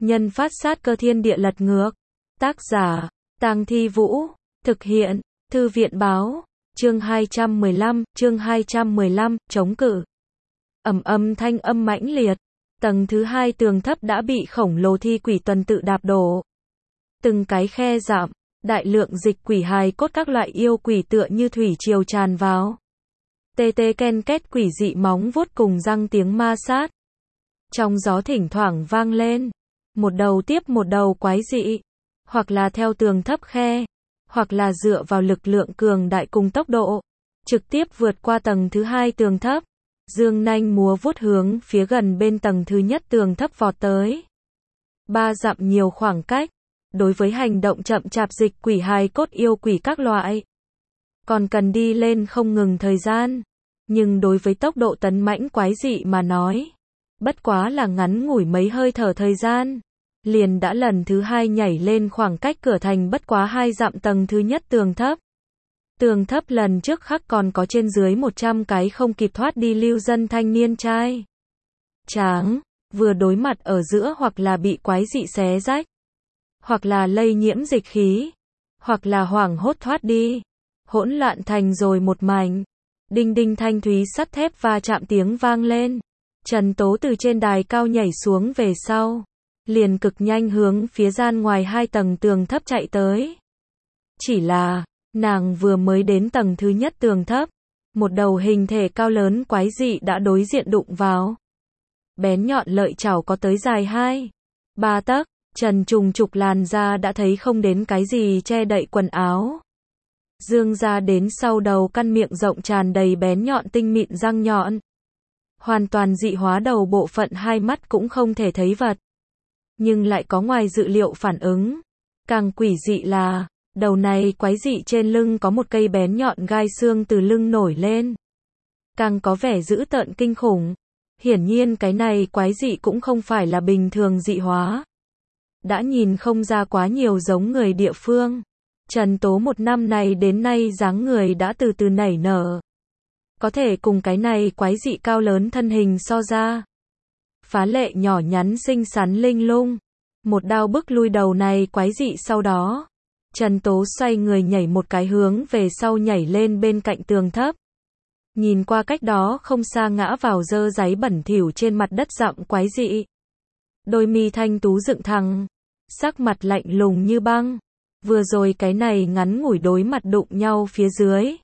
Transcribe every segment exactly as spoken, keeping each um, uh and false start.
Nhân phát sát cơ thiên địa lật ngược. Tác giả, Tang Thi Vũ. Thực hiện, Thư viện báo. Chương hai trăm mười lăm, chương hai trăm mười lăm, chống cự. Ầm ầm thanh âm mãnh liệt. Tầng thứ hai tường thấp đã bị khổng lồ thi quỷ tuần tự đạp đổ. Từng cái khe dạm, đại lượng dịch quỷ hài cốt các loại yêu quỷ tựa như thủy triều tràn vào. Tê tê ken két quỷ dị móng vuốt cùng răng tiếng ma sát. Trong gió thỉnh thoảng vang lên. Một đầu tiếp một đầu quái dị. Hoặc là theo tường thấp khe. Hoặc là dựa vào lực lượng cường đại cùng tốc độ. Trực tiếp vượt qua tầng thứ hai tường thấp. Dương nanh múa vuốt hướng phía gần bên tầng thứ nhất tường thấp vọt tới. Ba dặm nhiều khoảng cách. Đối với hành động chậm chạp dịch quỷ hài cốt yêu quỷ các loại. Còn cần đi lên không ngừng thời gian. Nhưng đối với tốc độ tấn mãnh quái dị mà nói. Bất quá là ngắn ngủi mấy hơi thở thời gian. Liền đã lần thứ hai nhảy lên khoảng cách cửa thành bất quá hai dặm tầng thứ nhất tường thấp. Tường thấp lần trước khắc còn có trên dưới một trăm cái không kịp thoát đi lưu dân thanh niên trai. Tráng, vừa đối mặt ở giữa hoặc là bị quái dị xé rách. Hoặc là lây nhiễm dịch khí. Hoặc là hoảng hốt thoát đi. Hỗn loạn thành rồi một mảnh. Đinh đinh thanh thúy sắt thép va chạm tiếng vang lên. Trần Tố từ trên đài cao nhảy xuống về sau. Liền cực nhanh hướng phía gian ngoài hai tầng tường thấp chạy tới. Chỉ là, nàng vừa mới đến tầng thứ nhất tường thấp. Một đầu hình thể cao lớn quái dị đã đối diện đụng vào. Bén nhọn lợi chảo có tới dài hai, ba tấc. Trần trùng trục làn da đã thấy không đến cái gì che đậy quần áo. Dương ra đến sau đầu căn miệng rộng tràn đầy bén nhọn tinh mịn răng nhọn. Hoàn toàn dị hóa đầu bộ phận hai mắt cũng không thể thấy vật. Nhưng lại có ngoài dự liệu phản ứng. Càng quỷ dị là, đầu này quái dị trên lưng có một cây bén nhọn gai xương từ lưng nổi lên. Càng có vẻ dữ tợn kinh khủng. Hiển nhiên cái này quái dị cũng không phải là bình thường dị hóa. Đã nhìn không ra quá nhiều giống người địa phương. Trần Tố một năm này đến nay dáng người đã từ từ nảy nở. Có thể cùng cái này quái dị cao lớn thân hình so ra. Phá lệ nhỏ nhắn xinh xắn linh lung. Một đao bức lui đầu này quái dị sau đó. Trần Tố xoay người nhảy một cái hướng về sau nhảy lên bên cạnh tường thấp. Nhìn qua cách đó không xa ngã vào dơ giấy bẩn thỉu trên mặt đất dặm quái dị. Đôi mi thanh tú dựng thẳng. Sắc mặt lạnh lùng như băng. Vừa rồi cái này ngắn ngủi đối mặt đụng nhau phía dưới.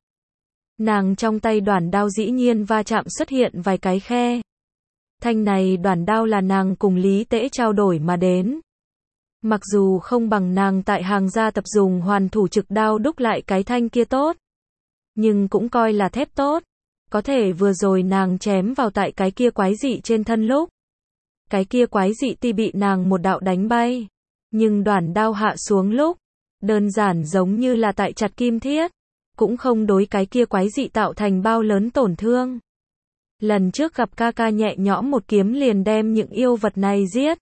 Nàng trong tay đoản đao dĩ nhiên va chạm xuất hiện vài cái khe. Thanh này đoản đao là nàng cùng Lý Tễ trao đổi mà đến. Mặc dù không bằng nàng tại hàng gia tập dùng hoàn thủ trực đao đúc lại cái thanh kia tốt. Nhưng cũng coi là thép tốt. Có thể vừa rồi nàng chém vào tại cái kia quái dị trên thân lúc. Cái kia quái dị ti bị nàng một đạo đánh bay. Nhưng đoản đao hạ xuống lúc. Đơn giản giống như là tại chặt kim thiết. Cũng không đối cái kia quái dị tạo thành bao lớn tổn thương. Lần trước gặp ca ca nhẹ nhõm một kiếm liền đem những yêu vật này giết.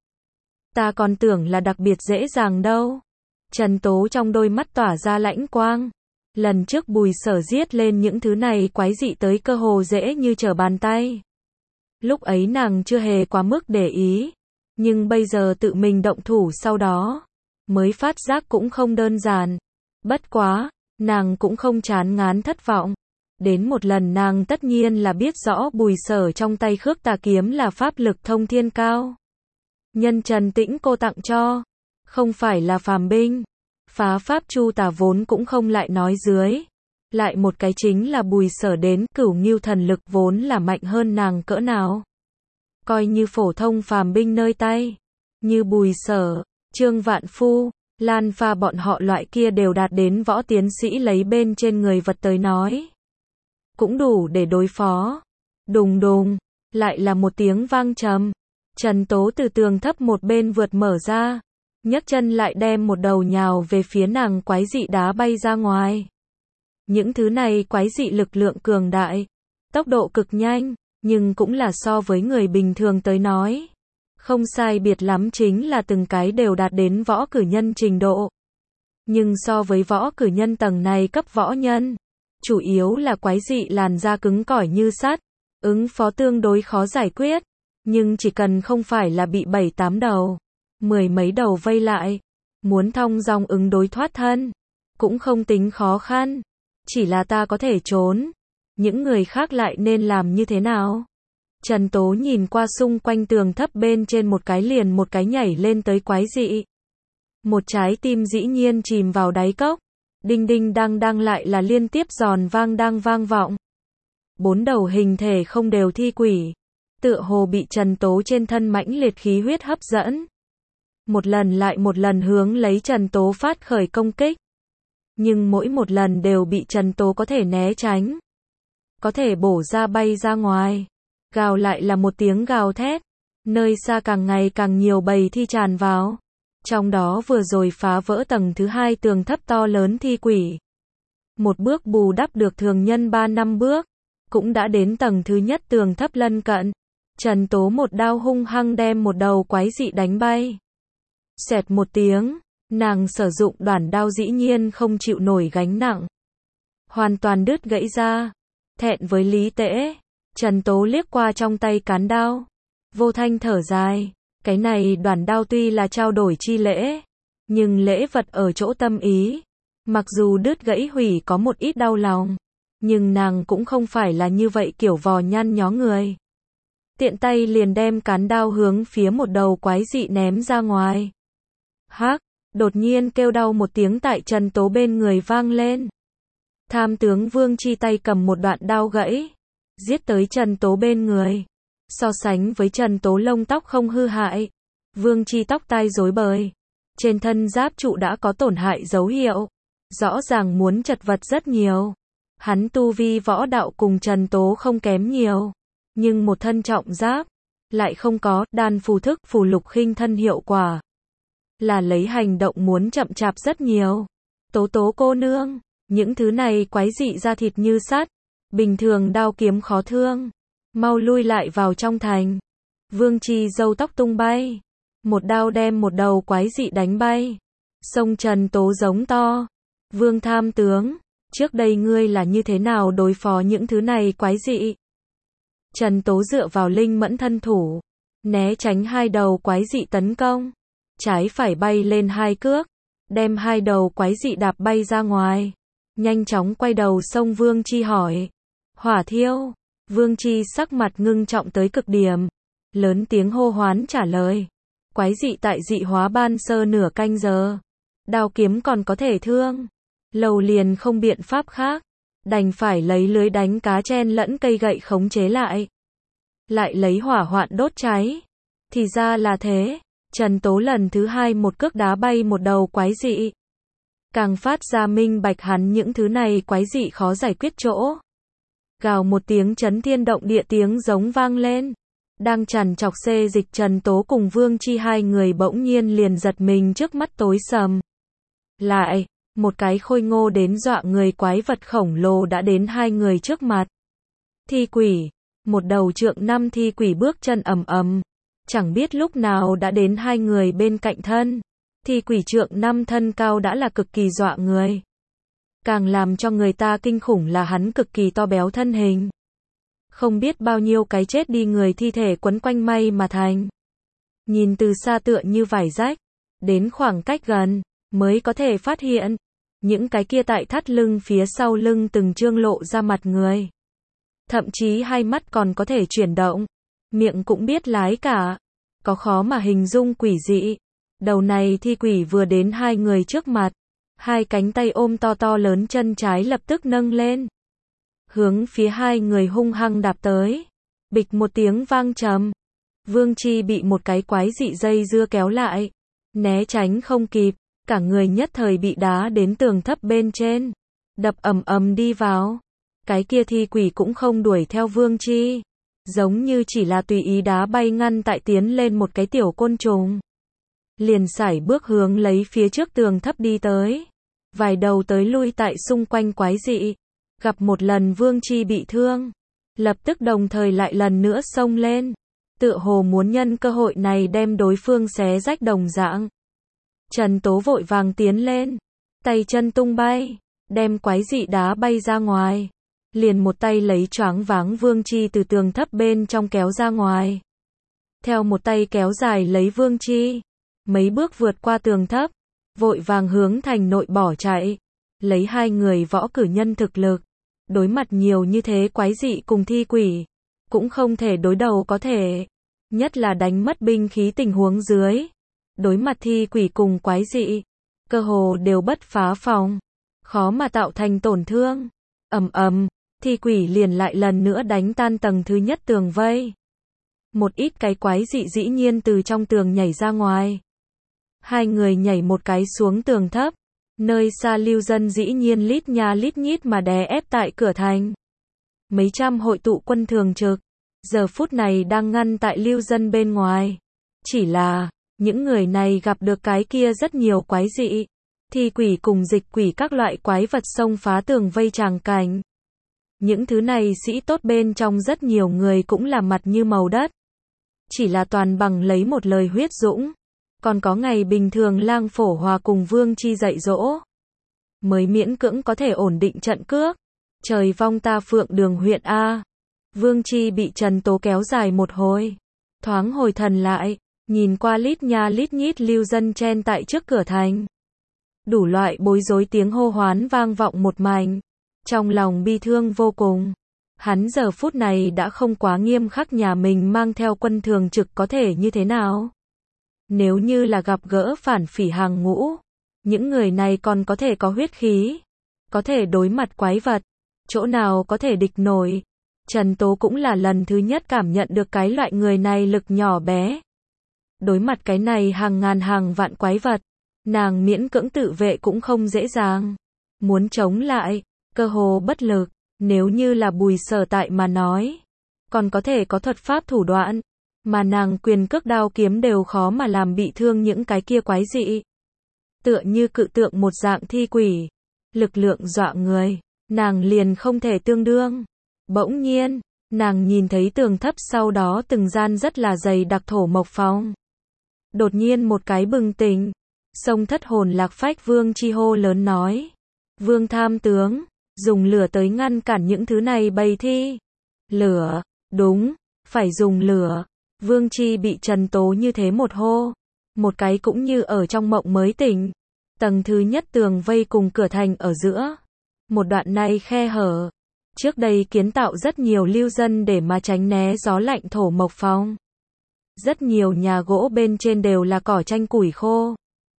Ta còn tưởng là đặc biệt dễ dàng đâu. Trần Tố trong đôi mắt tỏa ra lãnh quang. Lần trước Bùi Sở giết lên những thứ này quái dị tới cơ hồ dễ như trở bàn tay. Lúc ấy nàng chưa hề quá mức để ý. Nhưng bây giờ tự mình động thủ sau đó. Mới phát giác cũng không đơn giản. Bất quá, nàng cũng không chán ngán thất vọng. Đến một lần nàng tất nhiên là biết rõ Bùi Sở trong tay Khước Tà kiếm là pháp lực thông thiên cao. Nhân Trần Tĩnh cô tặng cho. Không phải là phàm binh. Phá pháp chu tà vốn cũng không lại nói dưới. Lại một cái chính là Bùi Sở đến Cửu Ngưu thần lực vốn là mạnh hơn nàng cỡ nào. Coi như phổ thông phàm binh nơi tay. Như Bùi Sở, Trương Vạn Phu, Lan Pha bọn họ loại kia đều đạt đến võ tiến sĩ lấy bên trên người vật tới nói. Cũng đủ để đối phó. Đùng đùng, lại là một tiếng vang trầm. Trần Tố từ tường thấp một bên vượt mở ra. Nhấc chân lại đem một đầu nhào về phía nàng quái dị đá bay ra ngoài. Những thứ này quái dị lực lượng cường đại. Tốc độ cực nhanh, nhưng cũng là so với người bình thường tới nói. Không sai biệt lắm chính là từng cái đều đạt đến võ cử nhân trình độ. Nhưng so với võ cử nhân tầng này cấp võ nhân. Chủ yếu là quái dị làn da cứng cỏi như sắt. Ứng phó tương đối khó giải quyết. Nhưng chỉ cần không phải là bị bảy tám đầu. mười mấy đầu vây lại, muốn thong dong ứng đối thoát thân, cũng không tính khó khăn, chỉ là ta có thể trốn, những người khác lại nên làm như thế nào? Trần Tố nhìn qua xung quanh tường thấp bên trên một cái liền một cái nhảy lên tới quái dị. Một trái tim dĩ nhiên chìm vào đáy cốc, đinh đinh đang đang lại là liên tiếp giòn vang đang vang vọng. Bốn đầu hình thể không đều thi quỷ, tựa hồ bị Trần Tố trên thân mãnh liệt khí huyết hấp dẫn. Một lần lại một lần hướng lấy Trần Tố phát khởi công kích. Nhưng mỗi một lần đều bị Trần Tố có thể né tránh, có thể bổ ra bay ra ngoài. Gào lại là một tiếng gào thét, nơi xa càng ngày càng nhiều bầy thi tràn vào. Trong đó vừa rồi phá vỡ tầng thứ hai tường thấp to lớn thi quỷ. Một bước bù đắp được thường nhân ba năm bước, cũng đã đến tầng thứ nhất tường thấp lân cận. Trần Tố một đao hung hăng đem một đầu quái dị đánh bay. Xẹt một tiếng, nàng sử dụng đoản đao dĩ nhiên không chịu nổi gánh nặng, hoàn toàn đứt gãy ra. Thẹn với lý tễ, Trần Tố liếc qua trong tay cán đao, vô thanh thở dài. Cái này đoản đao tuy là trao đổi chi lễ, nhưng lễ vật ở chỗ tâm ý. Mặc dù đứt gãy hủy có một ít đau lòng, nhưng nàng cũng không phải là như vậy kiểu vò nhăn nhó người. Tiện tay liền đem cán đao hướng phía một đầu quái dị ném ra ngoài. Hắc, đột nhiên kêu đau một tiếng tại Trần Tố bên người vang lên. Tham tướng Vương Chi tay cầm một đoạn đao gãy, giết tới Trần Tố bên người. So sánh với Trần Tố lông tóc không hư hại, Vương Chi tóc tai rối bời, trên thân giáp trụ đã có tổn hại dấu hiệu, rõ ràng muốn chật vật rất nhiều. Hắn tu vi võ đạo cùng Trần Tố không kém nhiều, nhưng một thân trọng giáp lại không có đan phù thức phù lục khinh thân hiệu quả, là lấy hành động muốn chậm chạp rất nhiều. Tố Tố cô nương, những thứ này quái dị da thịt như sắt, bình thường đao kiếm khó thương, mau lui lại vào trong thành. Vương Chi râu tóc tung bay, một đao đem một đầu quái dị đánh bay. Sông Trần Tố giống to, Vương tham tướng, trước đây ngươi là như thế nào đối phó những thứ này quái dị? Trần Tố dựa vào linh mẫn thân thủ, né tránh hai đầu quái dị tấn công, trái phải bay lên hai cước, đem hai đầu quái dị đạp bay ra ngoài. Nhanh chóng quay đầu xông Vương Chi hỏi, hỏa thiêu. Vương Chi sắc mặt ngưng trọng tới cực điểm, lớn tiếng hô hoán trả lời. Quái dị tại dị hóa ban sơ nửa canh giờ, đao kiếm còn có thể thương, lầu liền không biện pháp khác, đành phải lấy lưới đánh cá chen lẫn cây gậy khống chế lại. Lại lấy hỏa hoạn đốt cháy. Thì ra là thế, Trần Tố lần thứ hai một cước đá bay một đầu quái dị. Càng phát ra minh bạch hắn những thứ này quái dị khó giải quyết chỗ. Gào một tiếng chấn thiên động địa tiếng giống vang lên. Đang trằn trọc xê dịch Trần Tố cùng Vương Chi hai người bỗng nhiên liền giật mình trước mắt tối sầm. Lại, một cái khôi ngô đến dọa người quái vật khổng lồ đã đến hai người trước mặt. Thi quỷ, một đầu trượng năm thi quỷ bước chân ầm ầm, chẳng biết lúc nào đã đến hai người bên cạnh thân. Thi quỷ trượng năm thân cao đã là cực kỳ dọa người. Càng làm cho người ta kinh khủng là hắn cực kỳ to béo thân hình. Không biết bao nhiêu cái chết đi người thi thể quấn quanh may mà thành. Nhìn từ xa tựa như vải rách, đến khoảng cách gần, mới có thể phát hiện. Những cái kia tại thắt lưng phía sau lưng từng trương lộ ra mặt người. Thậm chí hai mắt còn có thể chuyển động, miệng cũng biết lái cả. Có khó mà hình dung quỷ dị. Đầu này thi quỷ vừa đến hai người trước mặt, hai cánh tay ôm to to lớn chân trái lập tức nâng lên, hướng phía hai người hung hăng đạp tới. Bịch một tiếng vang trầm, Vương Chi bị một cái quái dị dây dưa kéo lại, né tránh không kịp, cả người nhất thời bị đá đến tường thấp bên trên, đập ầm ầm đi vào. Cái kia thi quỷ cũng không đuổi theo Vương Chi, giống như chỉ là tùy ý đá bay ngăn tại tiến lên một cái tiểu côn trùng. Liền sải bước hướng lấy phía trước tường thấp đi tới, vài đầu tới lui tại xung quanh quái dị. Gặp một lần Vương Chi bị thương, lập tức đồng thời lại lần nữa xông lên, tựa hồ muốn nhân cơ hội này đem đối phương xé rách đồng dạng. Trần Tố vội vàng tiến lên, tay chân tung bay, đem quái dị đá bay ra ngoài, liền một tay lấy choáng váng Vương Chi từ tường thấp bên trong kéo ra ngoài, theo một tay kéo dài lấy Vương Chi. mấy bước vượt qua tường thấp, vội vàng hướng thành nội bỏ chạy. Lấy hai người võ cử nhân thực lực, đối mặt nhiều như thế quái dị cùng thi quỷ, cũng không thể đối đầu có thể. Nhất là đánh mất binh khí tình huống dưới. Đối mặt thi quỷ cùng quái dị, cơ hồ đều bất phá phòng, khó mà tạo thành tổn thương. Ầm ầm, thi quỷ liền lại lần nữa đánh tan tầng thứ nhất tường vây. Một ít cái quái dị dĩ nhiên từ trong tường nhảy ra ngoài. Hai người nhảy một cái xuống tường thấp, nơi xa lưu dân dĩ nhiên lít nha lít nhít mà đè ép tại cửa thành. Mấy trăm hội tụ quân thường trực, giờ phút này đang ngăn tại lưu dân bên ngoài. Chỉ là, những người này gặp được cái kia rất nhiều quái dị, thi quỷ cùng dịch quỷ các loại quái vật xông phá tường vây tràng cảnh. Những thứ này sĩ tốt bên trong rất nhiều người cũng là mặt như màu đất. Chỉ là toàn bằng lấy một lời huyết dũng. Còn có ngày bình thường Lang Phổ Hòa cùng Vương Chi dạy dỗ, mới miễn cưỡng có thể ổn định trận cước. Trời vong ta Phượng Đường huyện A. Vương Chi bị Trần Tố kéo dài một hồi. Thoáng hồi thần lại, nhìn qua lít nha lít nhít lưu dân chen tại trước cửa thành. Đủ loại bối rối tiếng hô hoán vang vọng một mảnh. Trong lòng bi thương vô cùng. Hắn giờ phút này đã không quá nghiêm khắc nhà mình mang theo quân thường trực có thể như thế nào. Nếu như là gặp gỡ phản phỉ hàng ngũ, những người này còn có thể có huyết khí, có thể đối mặt quái vật, chỗ nào có thể địch nổi. Trần Tố cũng là lần thứ nhất cảm nhận được cái loại người này lực nhỏ bé. Đối mặt cái này hàng ngàn hàng vạn quái vật, nàng miễn cưỡng tự vệ cũng không dễ dàng. Muốn chống lại, cơ hồ bất lực, nếu như là Bùi Sở Tại mà nói, còn có thể có thuật pháp thủ đoạn. Mà nàng quyền cước đao kiếm đều khó mà làm bị thương những cái kia quái dị. Tựa như cự tượng một dạng thi quỷ. Lực lượng dọa người. Nàng liền không thể tương đương. Bỗng nhiên, nàng nhìn thấy tường thấp sau đó từng gian rất là dày đặc thổ mộc phong. Đột nhiên một cái bừng tỉnh. Sông thất hồn lạc phách Vương Chi hô lớn nói. Vương tham tướng, dùng lửa tới ngăn cản những thứ này bầy thi. Lửa, đúng, phải dùng lửa. Vương Chi bị Trần Tố như thế một hô, một cái cũng như ở trong mộng mới tỉnh. Tầng thứ nhất tường vây cùng cửa thành ở giữa, một đoạn này khe hở. Trước đây kiến tạo rất nhiều lưu dân để mà tránh né gió lạnh thổ mộc phong. Rất nhiều nhà gỗ bên trên đều là cỏ tranh củi khô.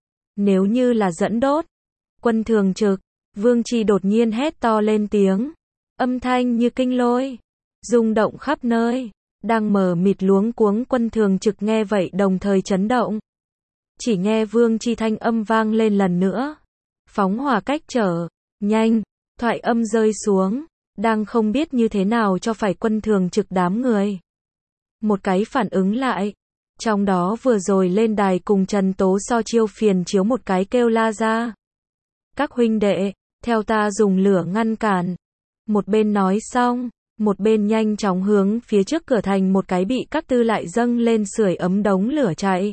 Nếu như là dẫn đốt, quân thường trực, Vương Chi đột nhiên hét to lên tiếng, âm thanh như kinh lôi, rung động khắp nơi. Đang mờ mịt luống cuống quân thường trực nghe vậy đồng thời chấn động. Chỉ nghe Vương Chi thanh âm vang lên lần nữa. Phóng hỏa cách trở, nhanh, thoại âm rơi xuống, đang không biết như thế nào cho phải quân thường trực đám người. Một cái phản ứng lại, trong đó vừa rồi lên đài cùng Trần Tố so chiêu phiền chiếu một cái kêu la ra. Các huynh đệ, theo ta dùng lửa ngăn cản. Một bên nói xong, một bên nhanh chóng hướng phía trước cửa thành một cái bị các tư lại dâng lên sưởi ấm đống lửa chạy.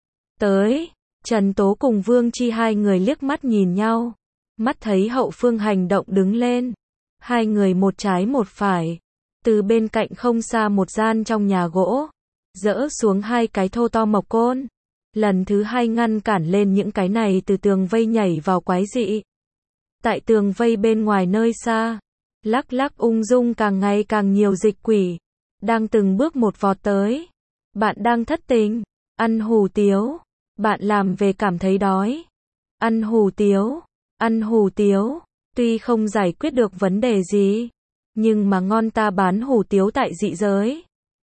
Tới, Trần Tố cùng Vương Chi hai người liếc mắt nhìn nhau, mắt thấy hậu phương hành động đứng lên. Hai người một trái một phải, từ bên cạnh không xa một gian trong nhà gỗ, dỡ xuống hai cái thô to mộc côn. Lần thứ hai ngăn cản lên những cái này từ tường vây nhảy vào quái dị. Tại tường vây bên ngoài nơi xa, lắc lắc ung dung càng ngày càng nhiều dịch quỷ, đang từng bước một vọt tới. Bạn đang thất tình, ăn hủ tiếu, bạn làm về cảm thấy đói. Ăn hủ tiếu, ăn hủ tiếu, tuy không giải quyết được vấn đề gì, nhưng mà ngon ta bán hủ tiếu tại dị giới.